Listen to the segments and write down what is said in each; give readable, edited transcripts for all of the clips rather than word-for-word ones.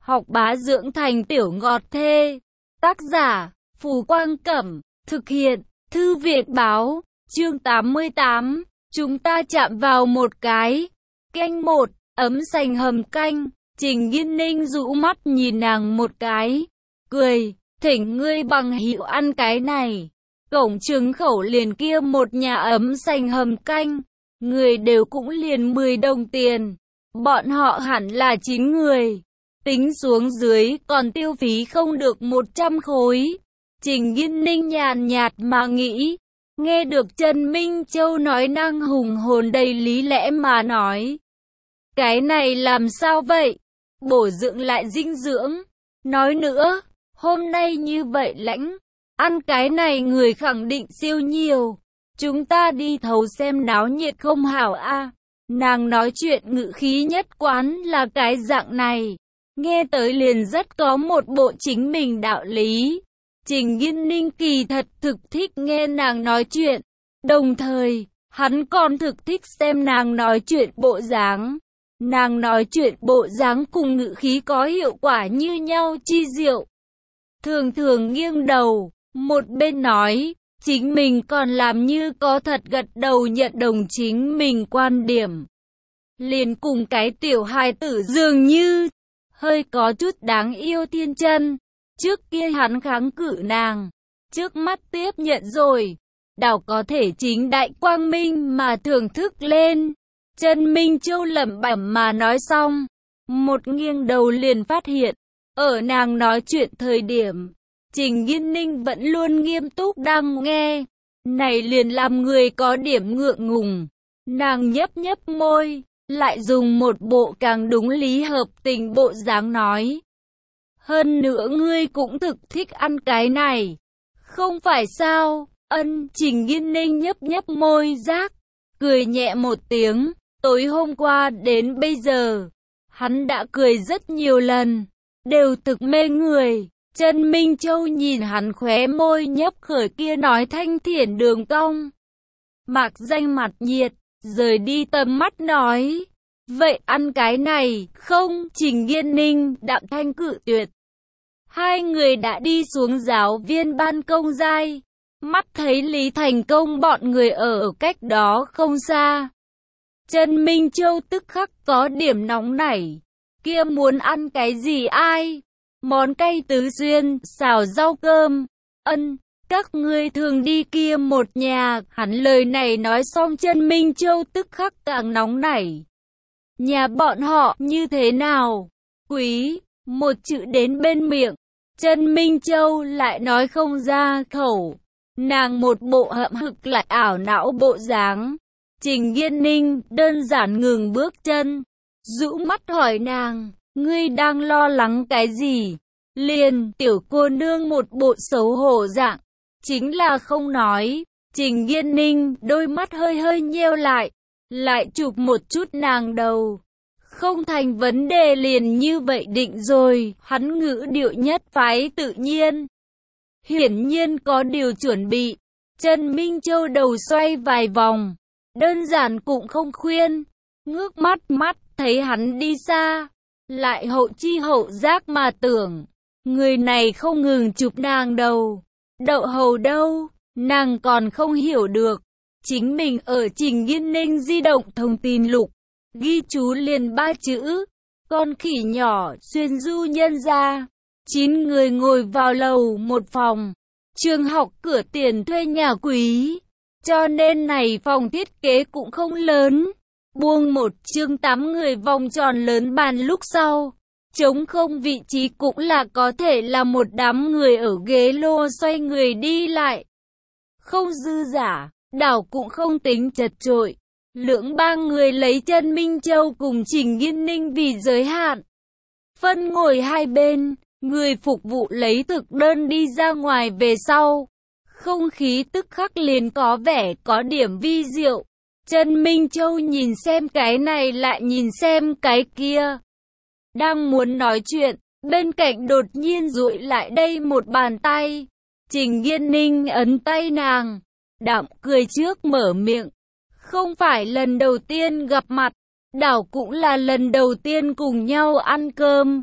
học bá dưỡng thành tiểu ngọt thê. Tác giả, Phù Quang Cẩm, thực hiện, Thư viện Báo, chương 88, chúng ta chạm vào một cái. Canh một, ấm sành hầm canh. Trình Nghiên Ninh rũ mắt nhìn nàng một cái, cười, thỉnh ngươi bằng hữu ăn cái này. Cổng trứng khẩu liền kia một nhà ấm sành hầm canh, người đều cũng liền 10 đồng tiền. Bọn họ hẳn là 9 người, tính xuống dưới còn tiêu phí không được 100 khối. Trình Nghiên Ninh nhàn nhạt mà nghĩ, nghe được Trần Minh Châu nói năng hùng hồn đầy lý lẽ mà nói. Cái này làm sao vậy? Bổ dưỡng lại dinh dưỡng. Nói nữa, hôm nay như vậy lãnh, ăn cái này người khẳng định siêu nhiều. Chúng ta đi thầu xem náo nhiệt không hảo a? Nàng nói chuyện ngữ khí nhất quán là cái dạng này, nghe tới liền rất có một bộ chính mình đạo lý. Trình Nghiên Ninh kỳ thật thực thích nghe nàng nói chuyện, đồng thời, hắn còn thực thích xem nàng nói chuyện bộ dáng. Nàng nói chuyện bộ dáng cùng ngữ khí có hiệu quả như nhau chi diệu. Thường thường nghiêng đầu, một bên nói, chính mình còn làm như có thật gật đầu nhận đồng chính mình quan điểm. Liền cùng cái tiểu hài tử dường như, hơi có chút đáng yêu thiên chân. Trước kia hắn kháng cự nàng, trước mắt tiếp nhận rồi, đảo có thể chính đại quang minh mà thưởng thức lên. Trần Minh Châu lẩm bẩm mà nói xong, một nghiêng đầu liền phát hiện, ở nàng nói chuyện thời điểm, Trình Nghiên Ninh vẫn luôn nghiêm túc đang nghe, này liền làm người có điểm ngượng ngùng. Nàng nhấp nhấp môi, lại dùng một bộ càng đúng lý hợp tình bộ dáng nói. Hơn nữa ngươi cũng thực thích ăn cái này, không phải sao? Ân. Trình Nghiên Ninh nhấp nhấp môi giác, cười nhẹ một tiếng. Tối hôm qua đến bây giờ, hắn đã cười rất nhiều lần, đều thực mê người. Trần Minh Châu nhìn hắn khóe môi nhấp khởi kia nói thanh thiển đường cong. Mạc Danh mặt nhiệt, rời đi tầm mắt nói. Vậy ăn cái này, không? Trình Nghiên Ninh đạm thanh cự tuyệt. Hai người đã đi xuống giáo viên ban công giai, mắt thấy Lý Thành Công bọn người ở cách đó không xa. Trần Minh Châu tức khắc có điểm nóng nảy, kia muốn ăn cái gì ai? Món cay tứ xuyên, xào rau cơm. Ân, các ngươi thường đi kia một nhà. Hắn lời này nói xong Trần Minh Châu tức khắc càng nóng nảy. Nhà bọn họ như thế nào? Quý, một chữ đến bên miệng, Trần Minh Châu lại nói không ra khẩu. Nàng một bộ hậm hực lại ảo não bộ dáng. Trình Nghiên Ninh đơn giản ngừng bước chân, rũ mắt hỏi nàng, ngươi đang lo lắng cái gì? Liền tiểu cô nương một bộ xấu hổ dạng, chính là không nói. Trình Nghiên Ninh đôi mắt hơi hơi nheo lại chụp một chút nàng đầu. Không thành vấn đề liền như vậy định rồi. Hắn ngữ điệu nhất phái tự nhiên, hiển nhiên có điều chuẩn bị. Trần Minh Châu đầu xoay vài vòng, đơn giản cũng không khuyên, ngước mắt thấy hắn đi xa, lại hậu chi hậu giác mà tưởng, người này không ngừng chụp nàng đầu. Đậu hầu đâu, nàng còn không hiểu được. Chính mình ở Trình Nghiên Ninh di động thông tin lục, ghi chú liền 3 chữ, con khỉ nhỏ xuyên du nhân gia. 9 người ngồi vào lầu một phòng, trường học cửa tiền thuê nhà quý, cho nên này phòng thiết kế cũng không lớn. Buông một chương 8 người vòng tròn lớn bàn lúc sau, trống không vị trí cũng là có thể là một đám người ở ghế lô xoay người đi lại. Không dư giả, đảo cũng không tính chật chội. Lưỡng ba người lấy Trần Minh Châu cùng Trình Nghiên Ninh vì giới hạn, phân ngồi hai bên. Người phục vụ lấy thực đơn đi ra ngoài về sau, không khí tức khắc liền có vẻ có điểm vi diệu. Trần Minh Châu nhìn xem cái này lại nhìn xem cái kia, đang muốn nói chuyện, bên cạnh đột nhiên duỗi lại đây một bàn tay. Trình Nghiên Ninh ấn tay nàng, đạm cười trước mở miệng. Không phải lần đầu tiên gặp mặt, đảo cũng là lần đầu tiên cùng nhau ăn cơm.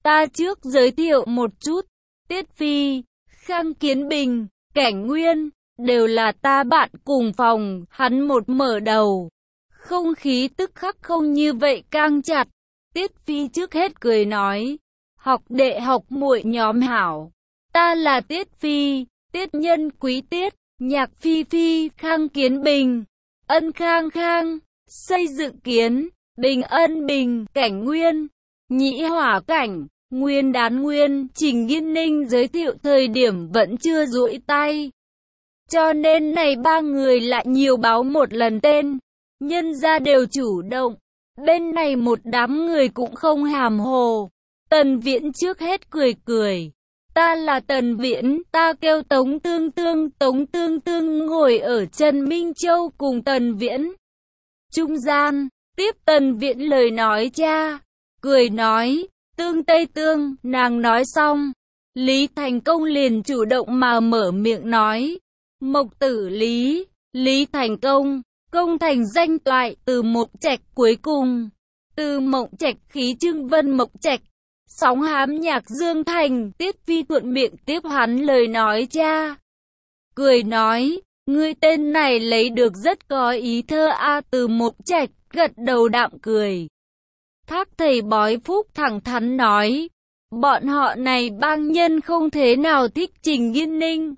Ta trước giới thiệu một chút, Tiết Phi, Khang Kiến Bình, Cảnh Nguyên, đều là ta bạn cùng phòng, hắn một mở đầu. Không khí tức khắc không như vậy căng chặt. Tiết Phi trước hết cười nói, học đệ học muội nhóm hảo. Ta là Tiết Phi, Tiết Nhân Quý Tiết, Nhạc Phi Phi, Khang Kiến Bình, Ân Khang Khang, Xây Dựng Kiến, Bình Ân Bình, Cảnh Nguyên, Nhĩ Hỏa Cảnh, Nguyên Đán Nguyên. Trình Nghiên Ninh giới thiệu thời điểm vẫn chưa duỗi tay, cho nên này ba người lại nhiều báo một lần tên. Nhân ra đều chủ động, bên này một đám người cũng không hàm hồ. Tần Viễn trước hết cười cười, ta là Tần Viễn, ta kêu Tống Tương Tương. Tống Tương Tương ngồi ở Trần Minh Châu cùng Tần Viễn trung gian, tiếp Tần Viễn lời nói cha, cười nói, Tương Tây Tương. Nàng nói xong, Lý Thành Công liền chủ động mà mở miệng nói, Mộc tử Lý, Lý Thành Công, công thành danh toại, từ Mộc Trạch cuối cùng, từ Mộc Trạch khí trưng vân Mộc Trạch, sóng hám nhạc Dương Thành. Tiết Phi thuận miệng tiếp hắn lời nói cha, cười nói, ngươi tên này lấy được rất có ý thơ a. Từ Mộc Trạch gật đầu đạm cười. Thác thầy bói phúc thẳng thắn nói, bọn họ này bang nhân không thế nào thích Trình Nghiên Ninh.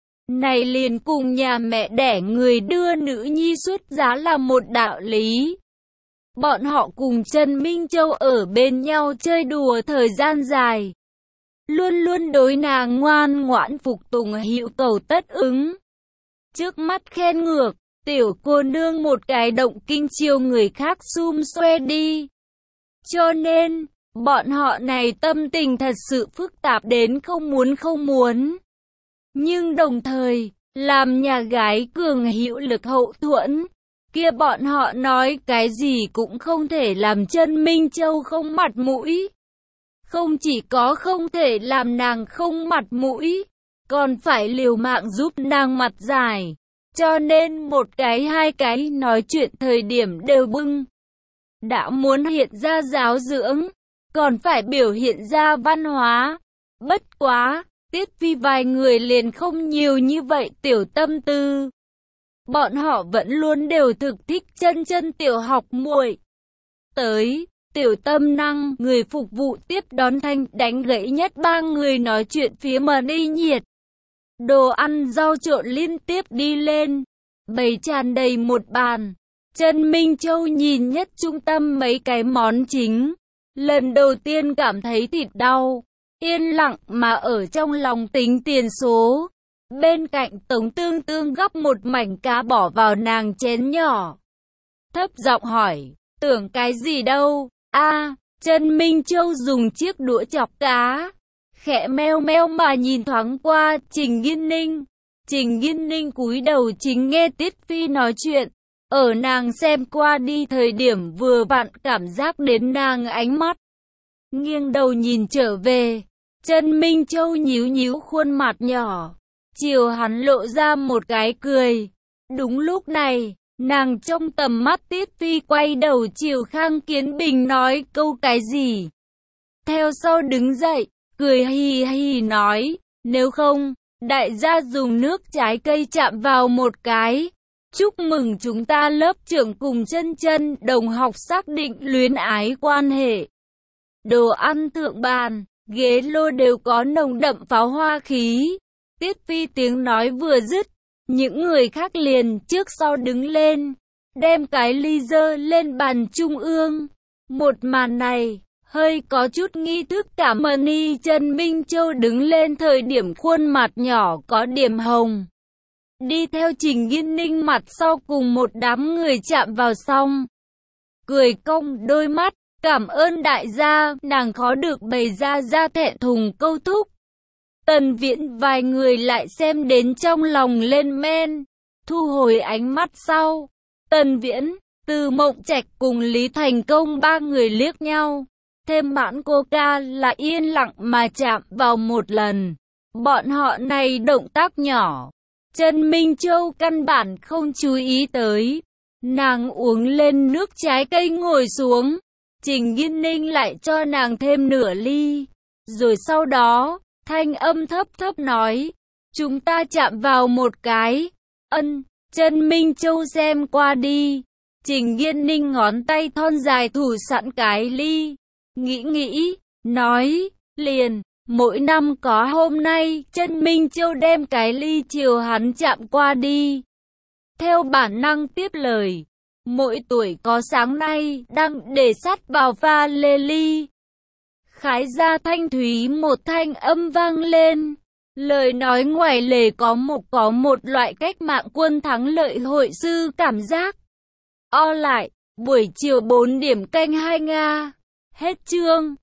Này liền cùng nhà mẹ đẻ người đưa nữ nhi xuất giá là một đạo lý. Bọn họ cùng Trần Minh Châu ở bên nhau chơi đùa thời gian dài, luôn luôn đối nàng ngoan ngoãn phục tùng hữu cầu tất ứng. Trước mắt khen ngược, tiểu cô nương một cái động kinh chiêu người khác xum xoe đi. Cho nên, bọn họ này tâm tình thật sự phức tạp đến không muốn. Nhưng đồng thời, làm nhà gái cường hữu lực hậu thuẫn, kia bọn họ nói cái gì cũng không thể làm Trần Minh Châu không mặt mũi. Không chỉ có không thể làm nàng không mặt mũi, còn phải liều mạng giúp nàng mặt dài. Cho nên một cái hai cái nói chuyện thời điểm đều bưng. Đã muốn hiện ra giáo dưỡng, còn phải biểu hiện ra văn hóa. Bất quá, Tiết Phi vài người liền không nhiều như vậy tiểu tâm tư. Bọn họ vẫn luôn đều thực thích chân tiểu học muội. Tới, tiểu tâm năng, người phục vụ tiếp đón thanh đánh gãy nhất ba người nói chuyện phía mần y nhiệt. Đồ ăn rau trộn liên tiếp đi lên, bày tràn đầy một bàn. Trần Minh Châu nhìn nhất trung tâm mấy cái món chính, lần đầu tiên cảm thấy thịt đau, yên lặng mà ở trong lòng tính tiền số. Bên cạnh Tống Tương Tương gắp một mảnh cá bỏ vào nàng chén nhỏ, thấp giọng hỏi, tưởng cái gì đâu? A, Trần Minh Châu dùng chiếc đũa chọc cá, khẽ meo meo mà nhìn thoáng qua Trình Nghiên Ninh. Trình Nghiên Ninh cúi đầu chính nghe Tiết Phi nói chuyện. Ở nàng xem qua đi thời điểm vừa vặn cảm giác đến nàng ánh mắt. Nghiêng đầu nhìn trở về, Trần Minh Châu nhíu nhíu khuôn mặt nhỏ, chiều hắn lộ ra một cái cười. Đúng lúc này, nàng trong tầm mắt Tiết Phi quay đầu chiều Khang Kiến Bình nói câu cái gì. Theo sau đứng dậy, cười hì hì nói, nếu không, đại gia dùng nước trái cây chạm vào một cái. Chúc mừng chúng ta lớp trưởng cùng chân đồng học xác định luyến ái quan hệ. Đồ ăn thượng bàn, ghế lô đều có nồng đậm pháo hoa khí. Tiết Phi tiếng nói vừa dứt, những người khác liền trước sau đứng lên, đem cái ly dơ lên bàn trung ương. Một màn này, hơi có chút nghi thức cảm ơn y. Trần Minh Châu đứng lên thời điểm khuôn mặt nhỏ có điểm hồng. Đi theo Trình Nghiên Ninh mặt sau cùng một đám người chạm vào xong. Cười cong đôi mắt, cảm ơn đại gia, nàng khó được bày ra thẹn thùng câu thúc. Tần Viễn vài người lại xem đến trong lòng lên men, thu hồi ánh mắt sau. Tần Viễn, Từ Mộng Trạch cùng Lý Thành Công ba người liếc nhau. Thêm mãn Coca là yên lặng mà chạm vào một lần. Bọn họ này động tác nhỏ, Trần Minh Châu căn bản không chú ý tới. Nàng uống lên nước trái cây ngồi xuống. Trình Nghiên Ninh lại cho nàng thêm nửa ly. Rồi sau đó, thanh âm thấp thấp nói, chúng ta chạm vào một cái. Chân Minh Châu xem qua đi. Trình Nghiên Ninh ngón tay thon dài thủ sẵn cái ly. Nghĩ, nói, liền, mỗi năm có hôm nay, chân Minh Châu đem cái ly chiều hắn chạm qua đi. Theo bản năng tiếp lời, mỗi tuổi có sáng nay, đang để sắt vào pha lê ly. Khái ra thanh thúy một thanh âm vang lên. Lời nói ngoài lề có một loại cách mạng quân thắng lợi hội sư cảm giác. Lại, buổi chiều 4 điểm canh 2 Nga. Hết chương.